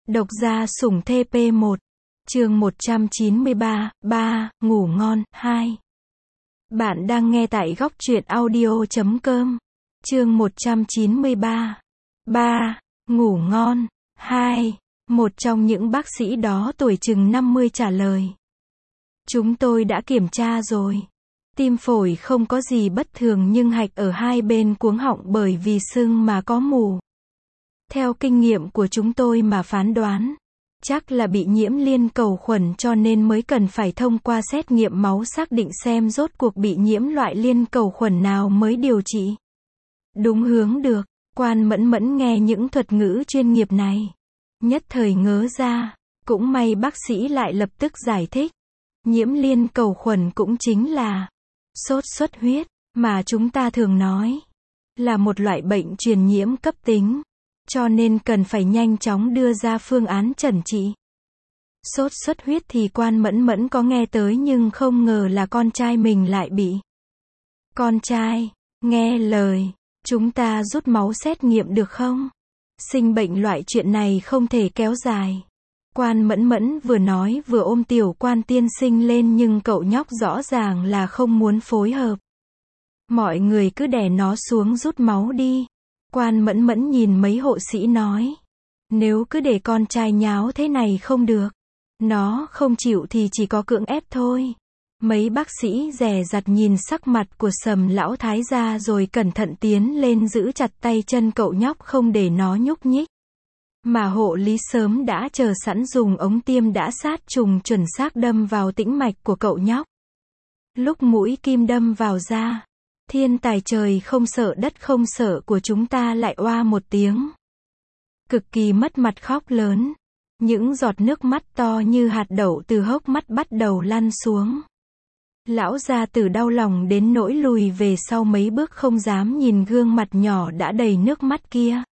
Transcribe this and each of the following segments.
Độc gia sủng TP 1. Chương 193, 3, ngủ ngon, 2. Bạn đang nghe tại góc truyện audio.com. Chương 193, 3, ngủ ngon, 2. Một trong những bác sĩ đó tuổi chừng 50 trả lời. Chúng tôi đã kiểm tra rồi. Tim phổi không có gì bất thường nhưng hạch ở hai bên cuống họng bởi vì sưng mà có mù. Theo kinh nghiệm của chúng tôi mà phán đoán, chắc là bị nhiễm liên cầu khuẩn cho nên mới cần phải thông qua xét nghiệm máu xác định xem rốt cuộc bị nhiễm loại liên cầu khuẩn nào mới điều trị. Đúng hướng được, Quan Mẫn Mẫn nghe những thuật ngữ chuyên nghiệp này. Nhất thời ngớ ra, cũng may bác sĩ lại lập tức giải thích. Nhiễm liên cầu khuẩn cũng chính là sốt xuất huyết, mà chúng ta thường nói là một loại bệnh truyền nhiễm cấp tính. Cho nên cần phải nhanh chóng đưa ra phương án chẩn trị. Sốt xuất huyết thì Quan Mẫn Mẫn có nghe tới nhưng không ngờ là con trai mình lại bị. Con trai, nghe lời, chúng ta rút máu xét nghiệm được không? Sinh bệnh loại chuyện này không thể kéo dài. Quan Mẫn Mẫn vừa nói vừa ôm tiểu Quan tiên sinh lên nhưng cậu nhóc rõ ràng là không muốn phối hợp. Mọi người cứ đè nó xuống rút máu đi. Quan Mẫn Mẫn nhìn mấy hộ sĩ nói. Nếu cứ để con trai nháo thế này không được. Nó không chịu thì chỉ có cưỡng ép thôi. Mấy bác sĩ dè dặt nhìn sắc mặt của Sầm lão thái gia rồi cẩn thận tiến lên giữ chặt tay chân cậu nhóc không để nó nhúc nhích. Mà hộ lý sớm đã chờ sẵn dùng ống tiêm đã sát trùng chuẩn xác đâm vào tĩnh mạch của cậu nhóc. Lúc mũi kim đâm vào da, thiên tài trời không sợ đất không sợ của chúng ta lại oa một tiếng. Cực kỳ mất mặt khóc lớn. Những giọt nước mắt to như hạt đậu từ hốc mắt bắt đầu lăn xuống. Lão gia tử đau lòng đến nỗi lùi về sau mấy bước không dám nhìn gương mặt nhỏ đã đầy nước mắt kia.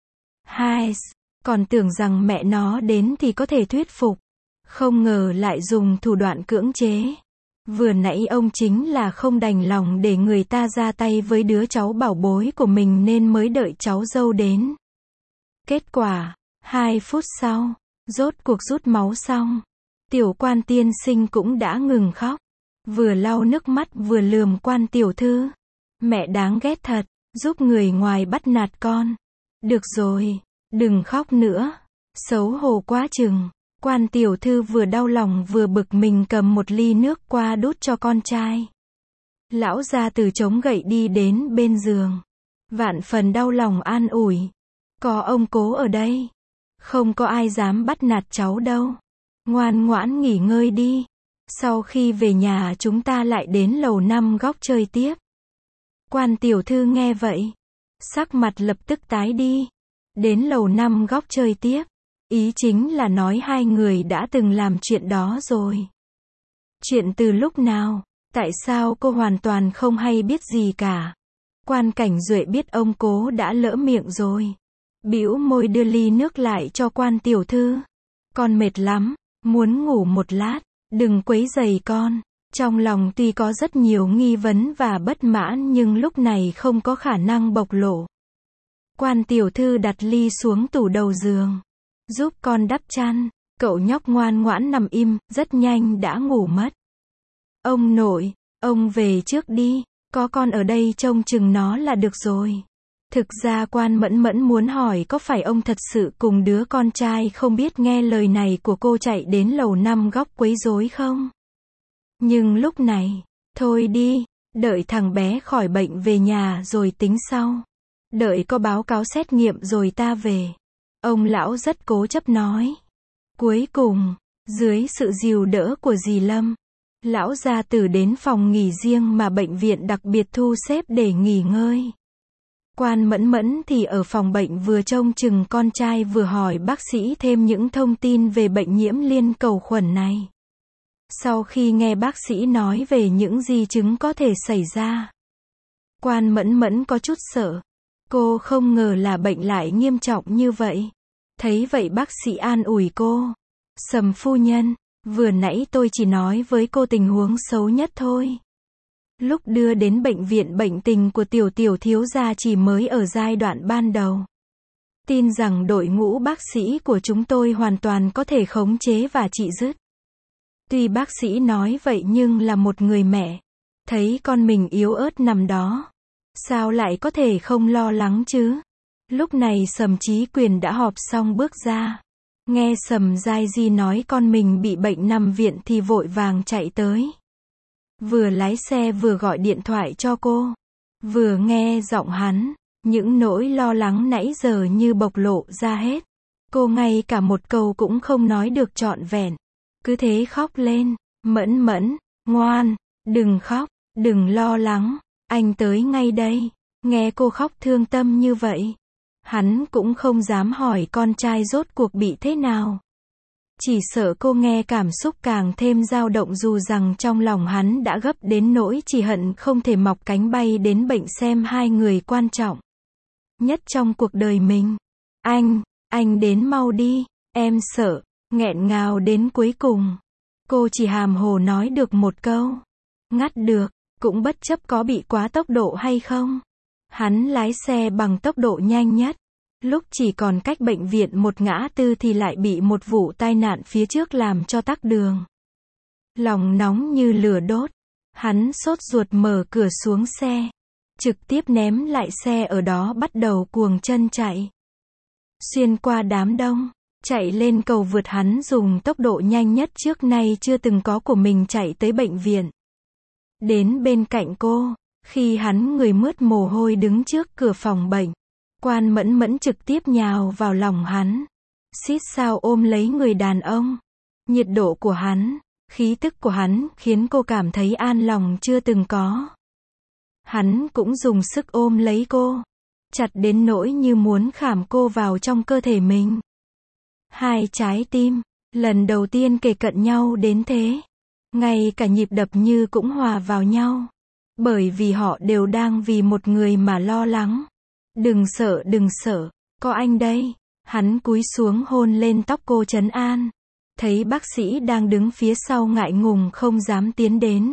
Hai, còn tưởng rằng mẹ nó đến thì có thể thuyết phục. Không ngờ lại dùng thủ đoạn cưỡng chế. Vừa nãy ông chính là không đành lòng để người ta ra tay với đứa cháu bảo bối của mình nên mới đợi cháu dâu đến. Kết quả, 2 phút sau, rốt cuộc rút máu xong. Tiểu Quan tiên sinh cũng đã ngừng khóc. Vừa lau nước mắt vừa lườm Quan tiểu thư. Mẹ đáng ghét thật, giúp người ngoài bắt nạt con. Được rồi, đừng khóc nữa. Xấu hổ quá chừng. Quan tiểu thư vừa đau lòng vừa bực mình cầm một ly nước qua đút cho con trai. Lão gia tử chống gậy đi đến bên giường. Vạn phần đau lòng an ủi. Có ông cố ở đây. Không có ai dám bắt nạt cháu đâu. Ngoan ngoãn nghỉ ngơi đi. Sau khi về nhà chúng ta lại đến lầu 5 góc chơi tiếp. Quan tiểu thư nghe vậy. Sắc mặt lập tức tái đi. Đến lầu 5 góc chơi tiếp. Ý chính là nói hai người đã từng làm chuyện đó rồi. Chuyện từ lúc nào? Tại sao cô hoàn toàn không hay biết gì cả? Quan Cảnh Duệ biết ông cố đã lỡ miệng rồi. Bĩu môi đưa ly nước lại cho Quan tiểu thư. Con mệt lắm, muốn ngủ một lát, đừng quấy rầy con. Trong lòng tuy có rất nhiều nghi vấn và bất mãn nhưng lúc này không có khả năng bộc lộ. Quan tiểu thư đặt ly xuống tủ đầu giường. Giúp con đắp chăn, cậu nhóc ngoan ngoãn nằm im, rất nhanh đã ngủ mất. Ông nội, ông về trước đi, có con ở đây trông chừng nó là được rồi. Thực ra Quan Mẫn Mẫn muốn hỏi có phải ông thật sự cùng đứa con trai không biết nghe lời này của cô chạy đến lầu 5 góc quấy rối không? Nhưng lúc này, thôi đi, đợi thằng bé khỏi bệnh về nhà rồi tính sau. Đợi có báo cáo xét nghiệm rồi ta về. Ông lão rất cố chấp nói. Cuối cùng, dưới sự dìu đỡ của dì Lâm, lão gia tử đến phòng nghỉ riêng mà bệnh viện đặc biệt thu xếp để nghỉ ngơi. Quan Mẫn Mẫn thì ở phòng bệnh vừa trông chừng con trai vừa hỏi bác sĩ thêm những thông tin về bệnh nhiễm liên cầu khuẩn này. Sau khi nghe bác sĩ nói về những di chứng có thể xảy ra, Quan Mẫn Mẫn có chút sợ. Cô không ngờ là bệnh lại nghiêm trọng như vậy. Thấy vậy bác sĩ an ủi cô. Sầm phu nhân, vừa nãy tôi chỉ nói với cô tình huống xấu nhất thôi. Lúc đưa đến bệnh viện bệnh tình của tiểu thiếu gia chỉ mới ở giai đoạn ban đầu. Tin rằng đội ngũ bác sĩ của chúng tôi hoàn toàn có thể khống chế và trị dứt. Tuy bác sĩ nói vậy nhưng là một người mẹ, thấy con mình yếu ớt nằm đó, sao lại có thể không lo lắng chứ? Lúc này Sầm Chí Quyền đã họp xong bước ra. Nghe Sầm Giai Di nói con mình bị bệnh nằm viện thì vội vàng chạy tới. Vừa lái xe vừa gọi điện thoại cho cô. Vừa nghe giọng hắn, những nỗi lo lắng nãy giờ như bộc lộ ra hết. Cô ngay cả một câu cũng không nói được trọn vẹn. Cứ thế khóc lên. Mẫn Mẫn, ngoan, đừng khóc, đừng lo lắng, anh tới ngay đây. Nghe cô khóc thương tâm như vậy, hắn cũng không dám hỏi con trai rốt cuộc bị thế nào. Chỉ sợ cô nghe cảm xúc càng thêm dao động dù rằng trong lòng hắn đã gấp đến nỗi chỉ hận không thể mọc cánh bay đến bệnh xem hai người quan trọng nhất trong cuộc đời mình. Anh đến mau đi, em sợ, nghẹn ngào đến cuối cùng. Cô chỉ hàm hồ nói được một câu. Ngắt được, cũng bất chấp có bị quá tốc độ hay không. Hắn lái xe bằng tốc độ nhanh nhất. Lúc chỉ còn cách bệnh viện một ngã tư thì lại bị một vụ tai nạn phía trước làm cho tắc đường. Lòng nóng như lửa đốt. Hắn sốt ruột mở cửa xuống xe. Trực tiếp ném lại xe ở đó bắt đầu cuồng chân chạy. Xuyên qua đám đông. Chạy lên cầu vượt hắn dùng tốc độ nhanh nhất trước nay chưa từng có của mình chạy tới bệnh viện. Đến bên cạnh cô. Khi hắn người mướt mồ hôi đứng trước cửa phòng bệnh. Quan Mẫn Mẫn trực tiếp nhào vào lòng hắn. Xít sao ôm lấy người đàn ông. Nhiệt độ của hắn, khí tức của hắn khiến cô cảm thấy an lòng chưa từng có. Hắn cũng dùng sức ôm lấy cô. Chặt đến nỗi như muốn khảm cô vào trong cơ thể mình. Hai trái tim, lần đầu tiên kề cận nhau đến thế. Ngay cả nhịp đập như cũng hòa vào nhau. Bởi vì họ đều đang vì một người mà lo lắng. Đừng sợ, có anh đây. Hắn cúi xuống hôn lên tóc cô trấn an. Thấy bác sĩ đang đứng phía sau ngại ngùng không dám tiến đến.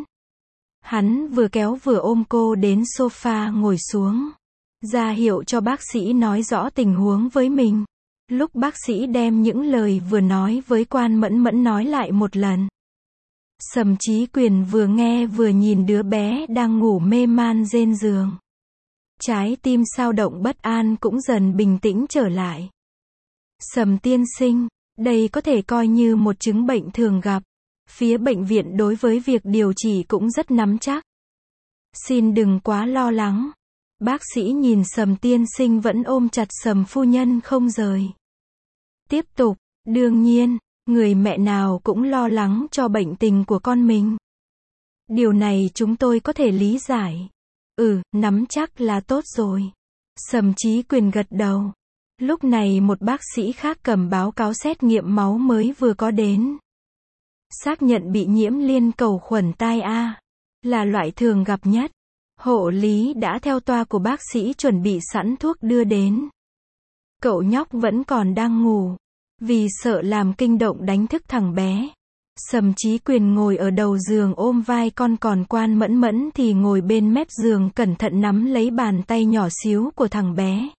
Hắn vừa kéo vừa ôm cô đến sofa ngồi xuống. Ra hiệu cho bác sĩ nói rõ tình huống với mình. Lúc bác sĩ đem những lời vừa nói với Quan Mẫn Mẫn nói lại một lần. Sầm Chí Quyền vừa nghe vừa nhìn đứa bé đang ngủ mê man trên giường. Trái tim sao động bất an cũng dần bình tĩnh trở lại. Sầm tiên sinh, đây có thể coi như một chứng bệnh thường gặp. Phía bệnh viện đối với việc điều trị cũng rất nắm chắc. Xin đừng quá lo lắng. Bác sĩ nhìn Sầm tiên sinh vẫn ôm chặt Sầm phu nhân không rời. Tiếp tục, đương nhiên, người mẹ nào cũng lo lắng cho bệnh tình của con mình. Điều này chúng tôi có thể lý giải. Nắm chắc là tốt rồi. Sầm Chí Quyền gật đầu. Lúc này một bác sĩ khác cầm báo cáo xét nghiệm máu mới vừa có đến. Xác nhận bị nhiễm liên cầu khuẩn tai A. Là loại thường gặp nhất. Hộ lý đã theo toa của bác sĩ chuẩn bị sẵn thuốc đưa đến. Cậu nhóc vẫn còn đang ngủ. Vì sợ làm kinh động đánh thức thằng bé. Sầm Chí Quyền ngồi ở đầu giường ôm vai con, còn Quan Mẫn Mẫn thì ngồi bên mép giường cẩn thận nắm lấy bàn tay nhỏ xíu của thằng bé.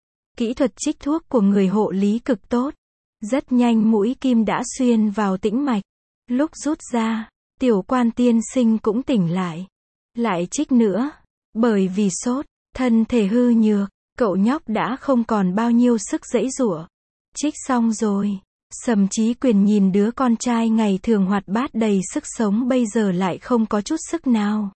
Kỹ thuật trích thuốc của người hộ lý cực tốt. Rất nhanh mũi kim đã xuyên vào tĩnh mạch. Lúc rút ra, tiểu Quan tiên sinh cũng tỉnh lại. Lại trích nữa. Bởi vì sốt, thân thể hư nhược, cậu nhóc đã không còn bao nhiêu sức giãy giụa. Trích xong rồi. Sầm Chí Quyền nhìn đứa con trai ngày thường hoạt bát đầy sức sống bây giờ lại không có chút sức nào.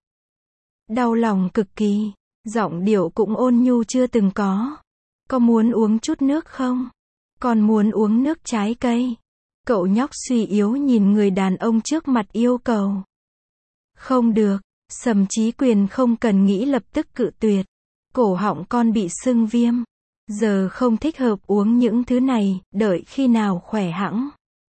Đau lòng cực kỳ. Giọng điệu cũng ôn nhu chưa từng có. Có muốn uống chút nước không? Còn muốn uống nước trái cây. Cậu nhóc suy yếu nhìn người đàn ông trước mặt yêu cầu. Không được. Sầm Chí Quyền không cần nghĩ lập tức cự tuyệt. Cổ họng con bị sưng viêm. Giờ không thích hợp uống những thứ này, đợi khi nào khỏe hẵng.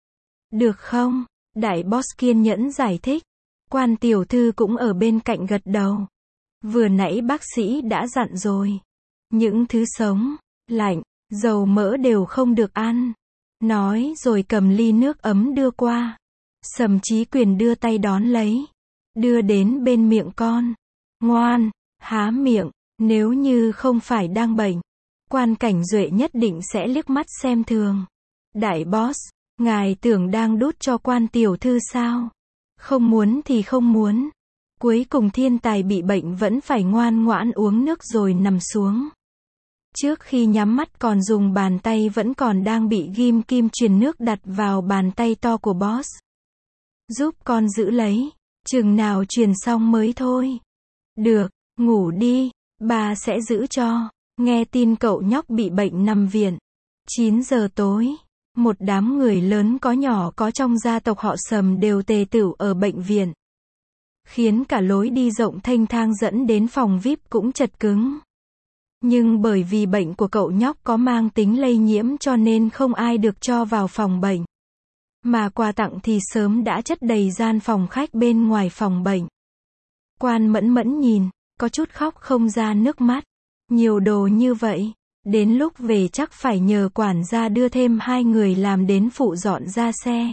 Được không? Đại boss kiên nhẫn giải thích. Quan tiểu thư cũng ở bên cạnh gật đầu. Vừa nãy bác sĩ đã dặn rồi. Những thứ sống, lạnh, dầu mỡ đều không được ăn. Nói rồi cầm ly nước ấm đưa qua. Sầm Chí Quyền đưa tay đón lấy. Đưa đến bên miệng con. Ngoan, há miệng, nếu như không phải đang bệnh. Quan Cảnh Duệ nhất định sẽ liếc mắt xem thường. Đại boss, ngài tưởng đang đút cho quan tiểu thư sao? Không muốn thì không muốn. Cuối cùng thiên tài bị bệnh vẫn phải ngoan ngoãn uống nước rồi nằm xuống. Trước khi nhắm mắt còn dùng bàn tay vẫn còn đang bị ghim kim truyền nước đặt vào bàn tay to của boss. Giúp con giữ lấy, chừng nào truyền xong mới thôi. Được, ngủ đi, bà sẽ giữ cho. Nghe tin cậu nhóc bị bệnh nằm viện. 9 giờ tối, một đám người lớn có nhỏ có trong gia tộc họ Sầm đều tề tựu ở bệnh viện. Khiến cả lối đi rộng thênh thang dẫn đến phòng VIP cũng chật cứng. Nhưng bởi vì bệnh của cậu nhóc có mang tính lây nhiễm cho nên không ai được cho vào phòng bệnh. Mà quà tặng thì sớm đã chất đầy gian phòng khách bên ngoài phòng bệnh. Quan Mẫn Mẫn nhìn, có chút khóc không ra nước mắt. Nhiều đồ như vậy, đến lúc về chắc phải nhờ quản gia đưa thêm 2 người làm đến phụ dọn ra xe.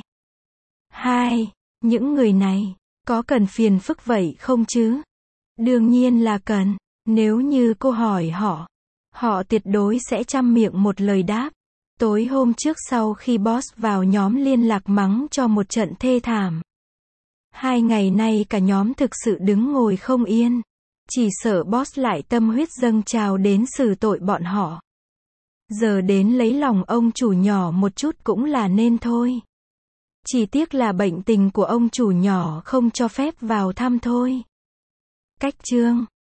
Những người này, có cần phiền phức vậy không chứ? Đương nhiên là cần. Nếu như cô hỏi họ tuyệt đối sẽ trăm miệng một lời đáp. Tối hôm trước sau khi boss vào nhóm liên lạc mắng cho một trận thê thảm. 2 ngày nay cả nhóm thực sự đứng ngồi không yên. Chỉ sợ boss lại tâm huyết dâng trào đến xử tội bọn họ. Giờ đến lấy lòng ông chủ nhỏ một chút cũng là nên thôi. Chỉ tiếc là bệnh tình của ông chủ nhỏ không cho phép vào thăm thôi. Cách chương